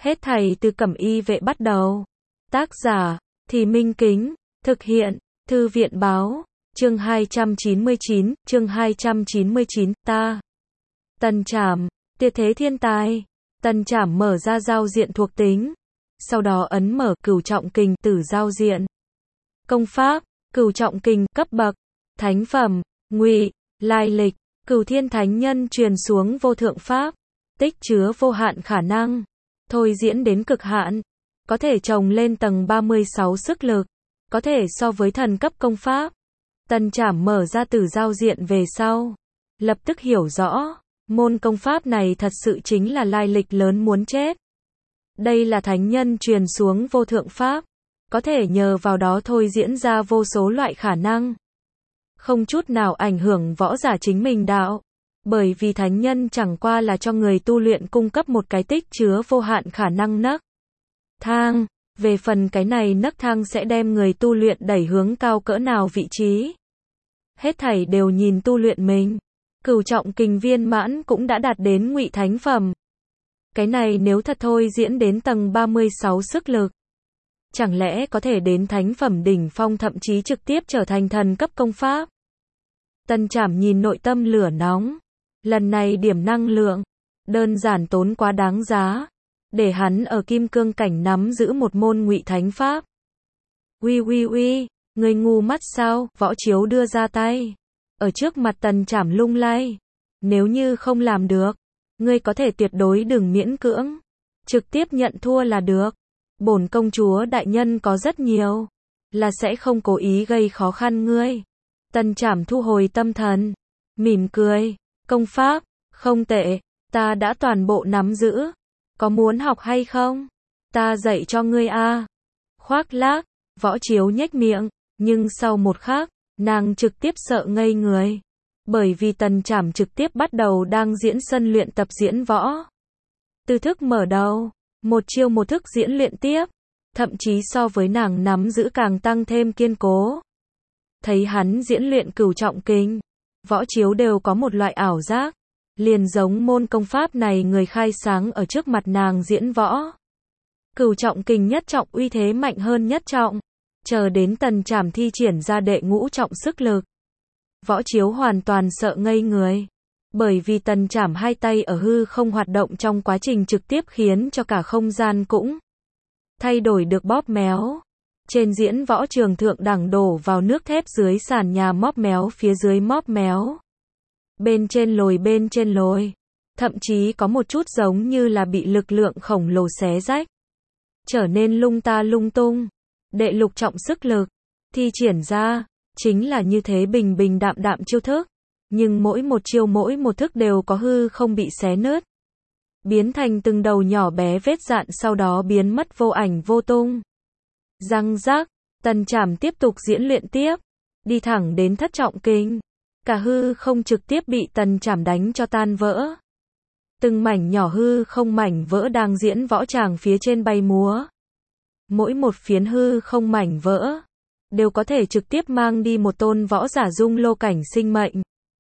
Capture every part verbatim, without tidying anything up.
Hết thảy từ Cẩm Y Vệ bắt đầu. Tác giả, Thì Minh Kính, thực hiện, Thư viện báo, chương hai trăm chín mươi chín, chương hai trăm chín mươi chín, ta. Tần Trảm, tuyệt thế thiên tài. Tần Trảm mở ra giao diện thuộc tính. Sau đó ấn mở Cửu Trọng Kình tử giao diện. Công pháp, Cửu Trọng Kình, cấp bậc, thánh phẩm, Ngụy, lai lịch, Cửu Thiên Thánh Nhân truyền xuống vô thượng pháp, tích chứa vô hạn khả năng, thôi diễn đến cực hạn, có thể trồng lên tầng ba mươi sáu sức lực, có thể so với thần cấp công pháp. Tần Trảm mở ra tử giao diện về sau, lập tức hiểu rõ, môn công pháp này thật sự chính là lai lịch lớn muốn chết. Đây là thánh nhân truyền xuống vô thượng pháp, có thể nhờ vào đó thôi diễn ra vô số loại khả năng, không chút nào ảnh hưởng võ giả chính mình đạo, bởi vì thánh nhân chẳng qua là cho người tu luyện cung cấp một cái tích chứa vô hạn khả năng nấc thang, về phần cái này nấc thang sẽ đem người tu luyện đẩy hướng cao cỡ nào vị trí. Hết thảy đều nhìn tu luyện mình. Cửu Trọng Kình viên mãn cũng đã đạt đến Ngụy thánh phẩm. Cái này nếu thật thôi diễn đến tầng ba mươi sáu sức lực, chẳng lẽ có thể đến thánh phẩm đỉnh phong, thậm chí trực tiếp trở thành thần cấp công pháp. Tần Trảm nhìn nội tâm lửa nóng. Lần này điểm năng lượng, đơn giản tốn quá đáng giá, để hắn ở kim cương cảnh nắm giữ một môn Ngụy thánh pháp. Uy uy uy, người ngu mắt sao? Võ Chiếu đưa ra tay, ở trước mặt Tần Trảm lung lay. Nếu như không làm được, ngươi có thể tuyệt đối đừng miễn cưỡng, trực tiếp nhận thua là được. Bổn công chúa đại nhân có rất nhiều, là sẽ không cố ý gây khó khăn ngươi. Tần Trảm thu hồi tâm thần, mỉm cười, công pháp, không tệ, ta đã toàn bộ nắm giữ, có muốn học hay không? Ta dạy cho ngươi a. Khoác lác, Võ Chiếu nhếch miệng, nhưng sau một khắc, nàng trực tiếp sợ ngây người, bởi vì Tần Trảm trực tiếp bắt đầu đang diễn sân luyện tập diễn võ. Từ thức mở đầu, một chiêu một thức diễn luyện tiếp, thậm chí so với nàng nắm giữ càng tăng thêm kiên cố. Thấy hắn diễn luyện Cửu Trọng Kình, Võ Chiếu đều có một loại ảo giác, liền giống môn công pháp này người khai sáng ở trước mặt nàng diễn võ. Cửu Trọng Kình nhất trọng uy thế mạnh hơn nhất trọng, chờ đến Tần Trảm thi triển ra đệ ngũ trọng sức lực. Võ Chiếu hoàn toàn sợ ngây người, bởi vì Tần Trảm hai tay ở hư không hoạt động trong quá trình trực tiếp khiến cho cả không gian cũng thay đổi được bóp méo. Trên diễn võ trường thượng đẳng đổ vào nước thép, dưới sàn nhà móp méo, phía dưới móp méo, bên trên lồi bên trên lồi, thậm chí có một chút giống như là bị lực lượng khổng lồ xé rách, trở nên lung ta lung tung. Đệ lục trọng sức lực thi triển ra, chính là như thế bình bình đạm đạm chiêu thức, nhưng mỗi một chiêu mỗi một thức đều có hư không bị xé nứt, biến thành từng đầu nhỏ bé vết dạn, sau đó biến mất vô ảnh vô tung. Răng rác, Tần Trảm tiếp tục diễn luyện tiếp, đi thẳng đến thất trọng kình, cả hư không trực tiếp bị Tần Trảm đánh cho tan vỡ. Từng mảnh nhỏ hư không mảnh vỡ đang diễn võ tràng phía trên bay múa. Mỗi một phiến hư không mảnh vỡ đều có thể trực tiếp mang đi một tôn võ giả dung lô cảnh sinh mệnh.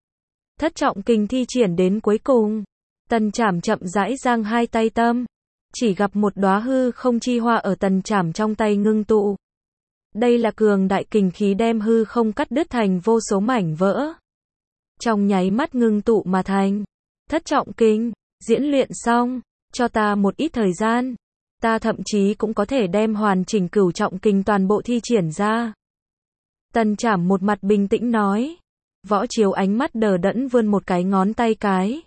Thất trọng kình thi triển đến cuối cùng, Tần Trảm chậm rãi giang hai tay tâm, chỉ gặp một đóa hư không chi hoa ở Tần Trảm trong tay ngưng tụ. Đây là cường đại kình khí đem hư không cắt đứt thành vô số mảnh vỡ, trong nháy mắt ngưng tụ mà thành. Thất trọng kình, diễn luyện xong, cho ta một ít thời gian, ta thậm chí cũng có thể đem hoàn chỉnh Cửu Trọng Kình toàn bộ thi triển ra. Tần Trảm một mặt bình tĩnh nói. Võ Chiếu ánh mắt đờ đẫn vươn một cái ngón tay cái.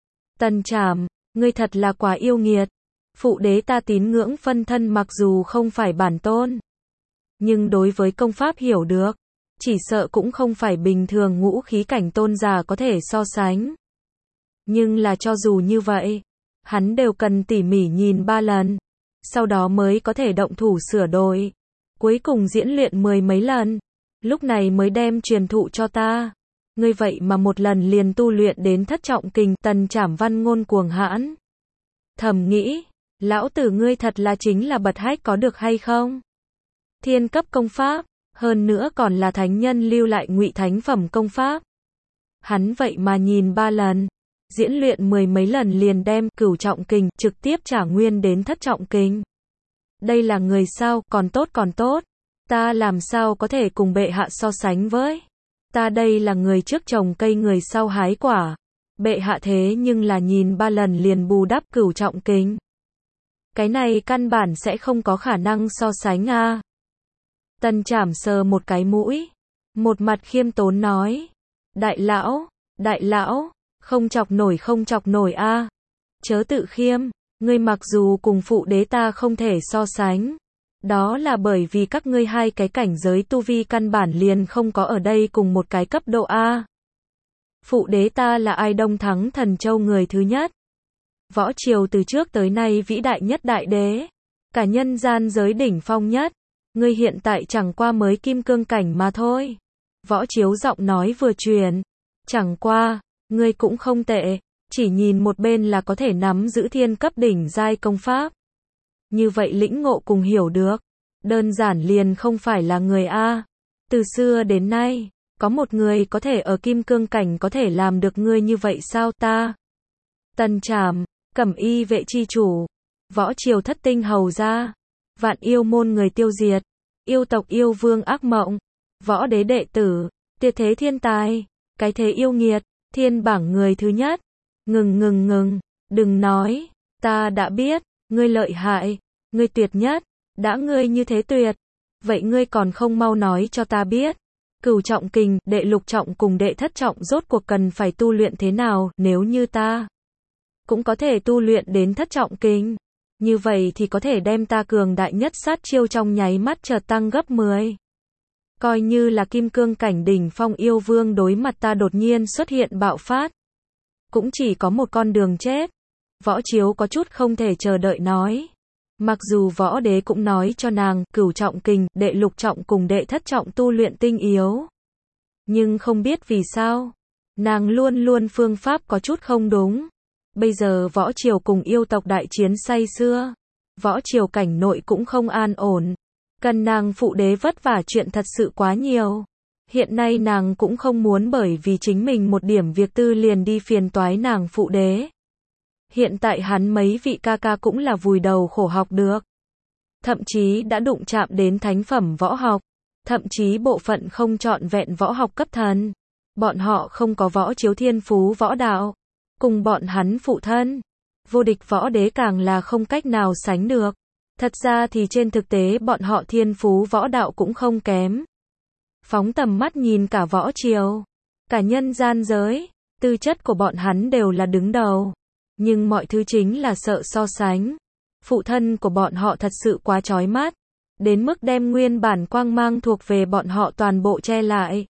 Tần Trảm, ngươi thật là quá yêu nghiệt. Phụ đế ta tín ngưỡng phân thân mặc dù không phải bản tôn, nhưng đối với công pháp hiểu được, chỉ sợ cũng không phải bình thường ngũ khí cảnh tôn giả có thể so sánh. Nhưng là cho dù như vậy, hắn đều cần tỉ mỉ nhìn ba lần, sau đó mới có thể động thủ sửa đổi. Cuối cùng diễn luyện mười mấy lần, lúc này mới đem truyền thụ cho ta. Ngươi vậy mà một lần liền tu luyện đến thất trọng kình. Tần Trảm văn ngôn cuồng hãn, thầm nghĩ, lão tử ngươi thật là chính là bật hách có được hay không? Thiên cấp công pháp, hơn nữa còn là thánh nhân lưu lại Ngụy thánh phẩm công pháp. Hắn vậy mà nhìn ba lần, diễn luyện mười mấy lần liền đem cửu trọng kình trực tiếp trả nguyên đến thất trọng kình. Đây là người sao, còn tốt còn tốt. Ta làm sao có thể cùng bệ hạ so sánh với. Ta đây là người trước trồng cây người sau hái quả. Bệ hạ thế nhưng là nhìn ba lần liền bù đắp cửu trọng kình. Cái này căn bản sẽ không có khả năng so sánh a. À. Tần Trảm sờ một cái mũi. Một mặt khiêm tốn nói. Đại lão, đại lão, không chọc nổi không chọc nổi a. À. Chớ tự khiêm, ngươi mặc dù cùng phụ đế ta không thể so sánh. Đó là bởi vì các ngươi hai cái cảnh giới tu vi căn bản liền không có ở đây cùng một cái cấp độ a. À. Phụ đế ta là ai Đông Thắng Thần Châu người thứ nhất. Võ triều từ trước tới nay vĩ đại nhất đại đế. Cả nhân gian giới đỉnh phong nhất. Ngươi hiện tại chẳng qua mới kim cương cảnh mà thôi. Võ Chiếu giọng nói vừa truyền. Chẳng qua, ngươi cũng không tệ. Chỉ nhìn một bên là có thể nắm giữ thiên cấp đỉnh giai công pháp. Như vậy lĩnh ngộ cùng hiểu được. Đơn giản liền không phải là người A. Từ xưa đến nay, có một người có thể ở kim cương cảnh có thể làm được ngươi như vậy sao ta? Tần Trảm, Cẩm Y vệ chi chủ, Võ triều thất tinh hầu gia, vạn yêu môn người tiêu diệt, yêu tộc yêu vương ác mộng, võ đế đệ tử, tuyệt thế thiên tài, cái thế yêu nghiệt, thiên bảng người thứ nhất. Ngừng ngừng ngừng, đừng nói, ta đã biết, ngươi lợi hại, ngươi tuyệt nhất, đã ngươi như thế tuyệt, vậy ngươi còn không mau nói cho ta biết. Cửu trọng kình, đệ lục trọng cùng đệ thất trọng rốt cuộc cần phải tu luyện thế nào, nếu như ta cũng có thể tu luyện đến thất trọng kình, như vậy thì có thể đem ta cường đại nhất sát chiêu trong nháy mắt chợt tăng gấp mười. Coi như là kim cương cảnh đỉnh phong yêu vương đối mặt ta đột nhiên xuất hiện bạo phát, cũng chỉ có một con đường chết. Võ Chiếu có chút không thể chờ đợi nói. Mặc dù võ đế cũng nói cho nàng, cửu trọng kình, đệ lục trọng cùng đệ thất trọng tu luyện tinh yếu. Nhưng không biết vì sao, nàng luôn luôn phương pháp có chút không đúng. Bây giờ võ triều cùng yêu tộc đại chiến say xưa. Võ triều cảnh nội cũng không an ổn. Cần nàng phụ đế vất vả chuyện thật sự quá nhiều. Hiện nay nàng cũng không muốn bởi vì chính mình một điểm việc tư liền đi phiền toái nàng phụ đế. Hiện tại hắn mấy vị ca ca cũng là vùi đầu khổ học được. Thậm chí đã đụng chạm đến thánh phẩm võ học. Thậm chí bộ phận không trọn vẹn võ học cấp thần. Bọn họ không có Võ Chiếu thiên phú võ đạo. Cùng bọn hắn phụ thân. Vô địch võ đế càng là không cách nào sánh được. Thật ra thì trên thực tế bọn họ thiên phú võ đạo cũng không kém. Phóng tầm mắt nhìn cả võ triều, cả nhân gian giới, tư chất của bọn hắn đều là đứng đầu. Nhưng mọi thứ chính là sợ so sánh. Phụ thân của bọn họ thật sự quá chói mắt, đến mức đem nguyên bản quang mang thuộc về bọn họ toàn bộ che lại.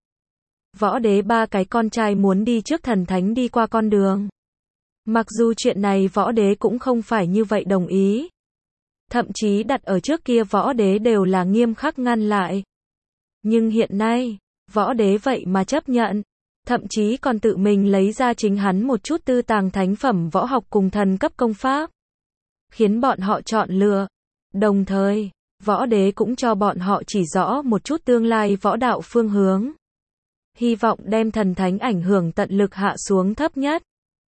Võ đế ba cái con trai muốn đi trước thần thánh đi qua con đường. Mặc dù chuyện này võ đế cũng không phải như vậy đồng ý. Thậm chí đặt ở trước kia võ đế đều là nghiêm khắc ngăn lại. Nhưng hiện nay, võ đế vậy mà chấp nhận. Thậm chí còn tự mình lấy ra chính hắn một chút tư tàng thánh phẩm võ học cùng thần cấp công pháp. Khiến bọn họ chọn lựa. Đồng thời, võ đế cũng cho bọn họ chỉ rõ một chút tương lai võ đạo phương hướng. Hy vọng đem thần thánh ảnh hưởng tận lực hạ xuống thấp nhất.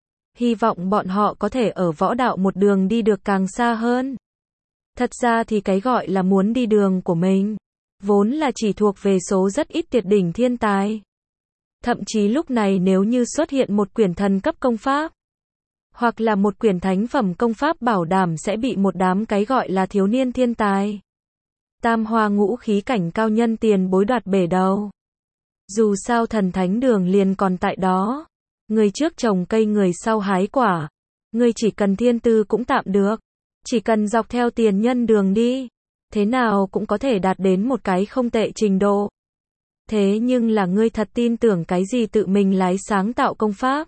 Hy vọng bọn họ có thể ở võ đạo một đường đi được càng xa hơn. Thật ra thì cái gọi là muốn đi đường của mình, vốn là chỉ thuộc về số rất ít tuyệt đỉnh thiên tài. Thậm chí lúc này nếu như xuất hiện một quyển thần cấp công pháp, hoặc là một quyển thánh phẩm công pháp bảo đảm sẽ bị một đám cái gọi là thiếu niên thiên tài. Tam hoa ngũ khí cảnh cao nhân tiền bối đoạt bể đầu. Dù sao thần thánh đường liền còn tại đó. Người trước trồng cây người sau hái quả. Người chỉ cần thiên tư cũng tạm được. Chỉ cần dọc theo tiền nhân đường đi. Thế nào cũng có thể đạt đến một cái không tệ trình độ. Thế nhưng là ngươi thật tin tưởng cái gì tự mình lái sáng tạo công pháp.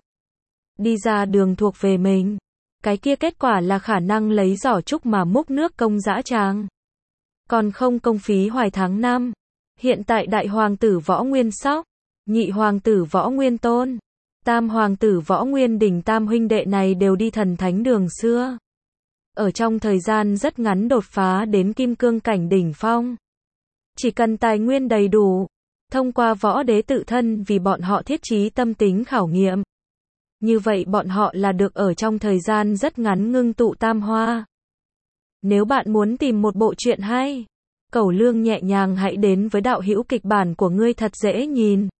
Đi ra đường thuộc về mình. Cái kia kết quả là khả năng lấy giỏ trúc mà múc nước công dã tràng. Còn không công phí hoài tháng năm. Hiện tại đại hoàng tử Võ Nguyên Sóc, nhị hoàng tử Võ Nguyên Tôn, tam hoàng tử Võ Nguyên Đình tam huynh đệ này đều đi thần thánh đường xưa. Ở trong thời gian rất ngắn đột phá đến kim cương cảnh đỉnh phong. Chỉ cần tài nguyên đầy đủ, thông qua võ đế tự thân vì bọn họ thiết trí tâm tính khảo nghiệm. như vậy bọn họ là được ở trong thời gian rất ngắn ngưng tụ tam hoa. Nếu bạn muốn tìm một bộ truyện hay, Cẩu Lương nhẹ nhàng hãy đến với đạo hữu kịch bản của ngươi thật dễ nhìn.